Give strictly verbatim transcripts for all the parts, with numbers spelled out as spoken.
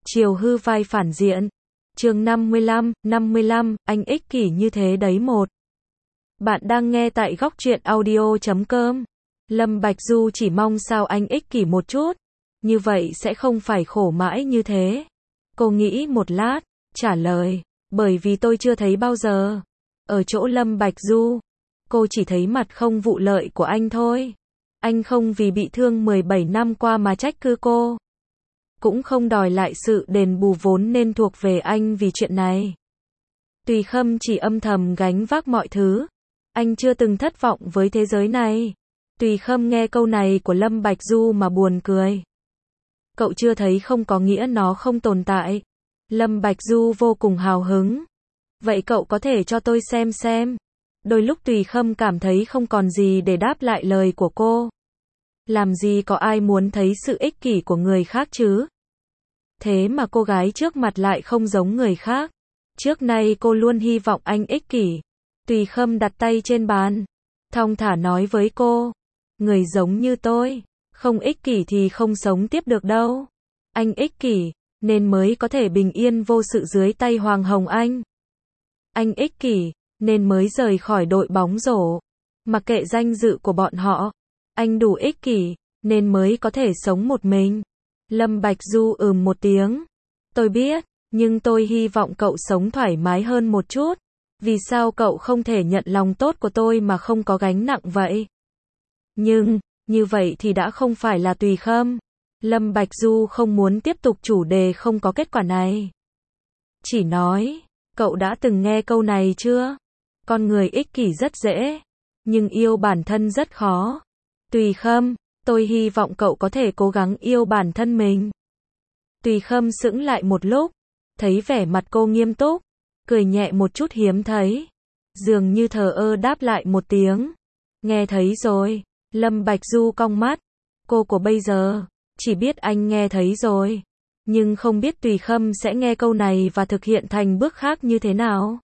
Chiều hư vai phản diện. Chương năm mươi lăm, năm mươi lăm, anh ích kỷ như thế đấy một. Bạn đang nghe tại góc truyện audio chấm com. Lâm Bạch Du chỉ mong sao anh ích kỷ một chút, như vậy sẽ không phải khổ mãi như thế. Cô nghĩ một lát, trả lời, bởi vì tôi chưa thấy bao giờ. Ở chỗ Lâm Bạch Du, cô chỉ thấy mặt không vụ lợi của anh thôi. Anh không vì bị thương mười bảy năm qua mà trách cứ cô, cũng không đòi lại sự đền bù vốn nên thuộc về anh vì chuyện này. Tùy Khâm chỉ âm thầm gánh vác mọi thứ. Anh chưa từng thất vọng với thế giới này. Tùy Khâm nghe câu này của Lâm Bạch Du mà buồn cười. Cậu chưa thấy không có nghĩa nó không tồn tại. Lâm Bạch Du vô cùng hào hứng. Vậy cậu có thể cho tôi xem xem. Đôi lúc Tùy Khâm cảm thấy không còn gì để đáp lại lời của cô. Làm gì có ai muốn thấy sự ích kỷ của người khác chứ? Thế mà cô gái trước mặt lại không giống người khác. Trước nay cô luôn hy vọng anh ích kỷ. Tùy Khâm đặt tay trên bàn, thong thả nói với cô. Người giống như tôi, không ích kỷ thì không sống tiếp được đâu. Anh ích kỷ, nên mới có thể bình yên vô sự dưới tay Hoàng Hồng Anh. Anh ích kỷ, nên mới rời khỏi đội bóng rổ. Mặc kệ danh dự của bọn họ. Anh đủ ích kỷ, nên mới có thể sống một mình. Lâm Bạch Du ừm một tiếng. Tôi biết, nhưng tôi hy vọng cậu sống thoải mái hơn một chút. Vì sao cậu không thể nhận lòng tốt của tôi mà không có gánh nặng vậy? Nhưng, như vậy thì đã không phải là Tùy Khâm. Lâm Bạch Du không muốn tiếp tục chủ đề không có kết quả này. Chỉ nói, cậu đã từng nghe câu này chưa? Con người ích kỷ rất dễ, nhưng yêu bản thân rất khó. Tùy Khâm, tôi hy vọng cậu có thể cố gắng yêu bản thân mình. Tùy Khâm sững lại một lúc, thấy vẻ mặt cô nghiêm túc, cười nhẹ một chút hiếm thấy. Dường như thờ ơ đáp lại một tiếng. Nghe thấy rồi. Lâm Bạch Du cong mắt. Cô của bây giờ, chỉ biết anh nghe thấy rồi. Nhưng không biết Tùy Khâm sẽ nghe câu này và thực hiện thành bước khác như thế nào.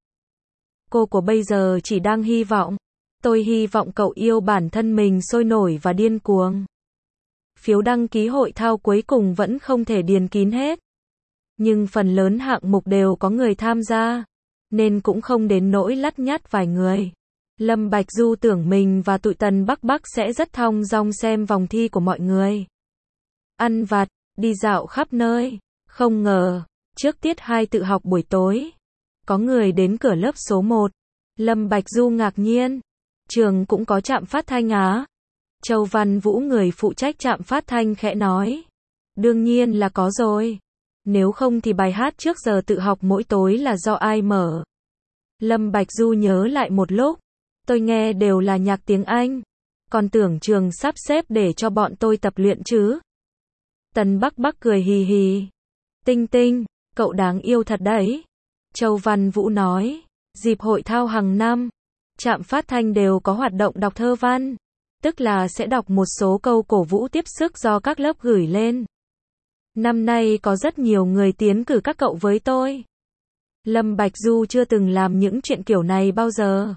Cô của bây giờ chỉ đang hy vọng. Tôi hy vọng cậu yêu bản thân mình sôi nổi và điên cuồng. Phiếu đăng ký hội thao cuối cùng vẫn không thể điền kín hết. Nhưng phần lớn hạng mục đều có người tham gia, nên cũng không đến nỗi lắt nhắt vài người. Lâm Bạch Du tưởng mình và tụi Tần Bắc Bắc sẽ rất thong dong xem vòng thi của mọi người. Ăn vặt, đi dạo khắp nơi. Không ngờ, trước tiết hai tự học buổi tối, có người đến cửa lớp số một. Lâm Bạch Du ngạc nhiên. Trường cũng có trạm phát thanh á? Châu Văn Vũ người phụ trách trạm phát thanh khẽ nói. Đương nhiên là có rồi. Nếu không thì bài hát trước giờ tự học mỗi tối là do ai mở? Lâm Bạch Du nhớ lại một lúc. Tôi nghe đều là nhạc tiếng Anh. Còn tưởng trường sắp xếp để cho bọn tôi tập luyện chứ. Tần Bắc Bắc cười hì hì. Tinh Tinh, cậu đáng yêu thật đấy. Châu Văn Vũ nói. Dịp hội thao hàng năm, trạm phát thanh đều có hoạt động đọc thơ văn. Tức là sẽ đọc một số câu cổ vũ tiếp sức do các lớp gửi lên. Năm nay có rất nhiều người tiến cử các cậu với tôi. Lâm Bạch Du chưa từng làm những chuyện kiểu này bao giờ.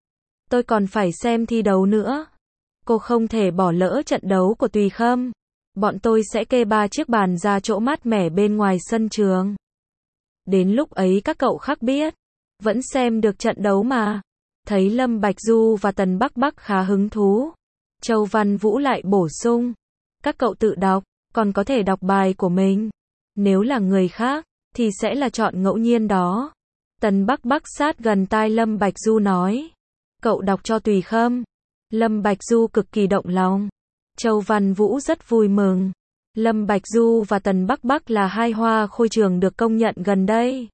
Tôi còn phải xem thi đấu nữa. Cô không thể bỏ lỡ trận đấu của Tùy Khâm. Bọn tôi sẽ kê ba chiếc bàn ra chỗ mát mẻ bên ngoài sân trường. Đến lúc ấy các cậu khác biết. Vẫn xem được trận đấu mà. Thấy Lâm Bạch Du và Tần Bắc Bắc khá hứng thú. Châu Văn Vũ lại bổ sung. Các cậu tự đọc, còn có thể đọc bài của mình. Nếu là người khác, thì sẽ là chọn ngẫu nhiên đó. Tần Bắc Bắc sát gần tai Lâm Bạch Du nói. Cậu đọc cho Tùy Khâm. Lâm Bạch Du cực kỳ động lòng. Châu Văn Vũ rất vui mừng. Lâm Bạch Du và Tần Bắc Bắc là hai hoa khôi trường được công nhận gần đây.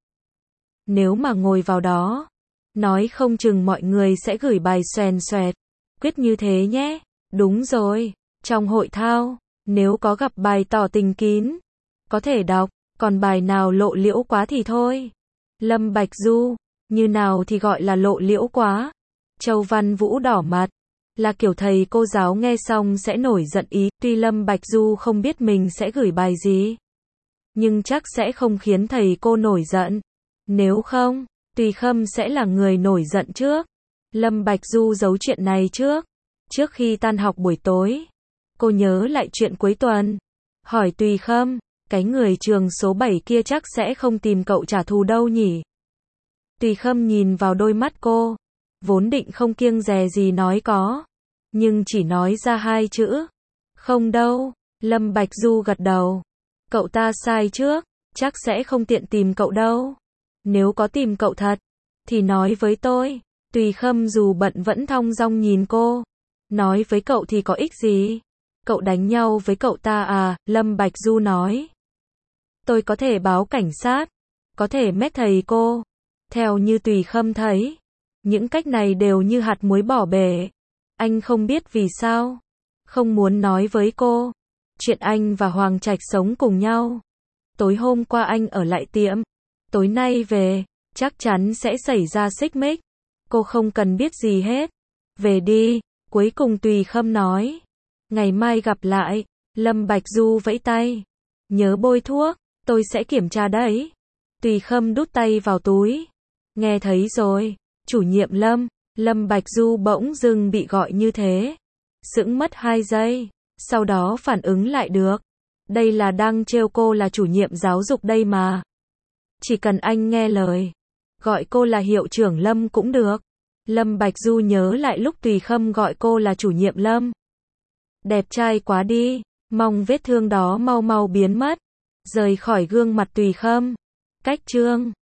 Nếu mà ngồi vào đó, nói không chừng mọi người sẽ gửi bài xoèn xoẹt. Quyết như thế nhé. Đúng rồi. Trong hội thao, nếu có gặp bài tỏ tình kín, có thể đọc, còn bài nào lộ liễu quá thì thôi. Lâm Bạch Du, như nào thì gọi là lộ liễu quá? Châu Văn Vũ đỏ mặt, là kiểu thầy cô giáo nghe xong sẽ nổi giận ý. Tuy Lâm Bạch Du không biết mình sẽ gửi bài gì, nhưng chắc sẽ không khiến thầy cô nổi giận. Nếu không, Tùy Khâm sẽ là người nổi giận trước. Lâm Bạch Du giấu chuyện này trước. Trước khi tan học buổi tối, cô nhớ lại chuyện cuối tuần. Hỏi Tùy Khâm, cái người trường số bảy kia chắc sẽ không tìm cậu trả thù đâu nhỉ. Tùy Khâm nhìn vào đôi mắt cô, vốn định không kiêng dè gì nói có, nhưng chỉ nói ra hai chữ, không đâu. Lâm Bạch Du gật đầu, cậu ta sai trước, chắc sẽ không tiện tìm cậu đâu. Nếu có tìm cậu thật, thì nói với tôi. Tùy Khâm dù bận vẫn thong dong nhìn cô, nói với cậu thì có ích gì? Cậu đánh nhau với cậu ta à? Lâm Bạch Du nói. Tôi có thể báo cảnh sát, có thể mét thầy cô. Theo như Tùy Khâm thấy, những cách này đều như hạt muối bỏ bể. Anh không biết vì sao, không muốn nói với cô. Chuyện anh và Hoàng Trạch sống cùng nhau. Tối hôm qua anh ở lại tiệm, tối nay về, chắc chắn sẽ xảy ra xích mích. Cô không cần biết gì hết. Về đi, cuối cùng Tùy Khâm nói. Ngày mai gặp lại. Lâm Bạch Du vẫy tay. Nhớ bôi thuốc, tôi sẽ kiểm tra đấy. Tùy Khâm đút tay vào túi. Nghe thấy rồi, chủ nhiệm Lâm. Lâm Bạch Du bỗng dưng bị gọi như thế. Sững mất hai giây, sau đó phản ứng lại được. Đây là đang trêu cô là chủ nhiệm giáo dục đây mà. Chỉ cần anh nghe lời, gọi cô là hiệu trưởng Lâm cũng được. Lâm Bạch Du nhớ lại lúc Tùy Khâm gọi cô là chủ nhiệm Lâm. Đẹp trai quá đi, mong vết thương đó mau mau biến mất, rời khỏi gương mặt Tùy Khâm. Cách chương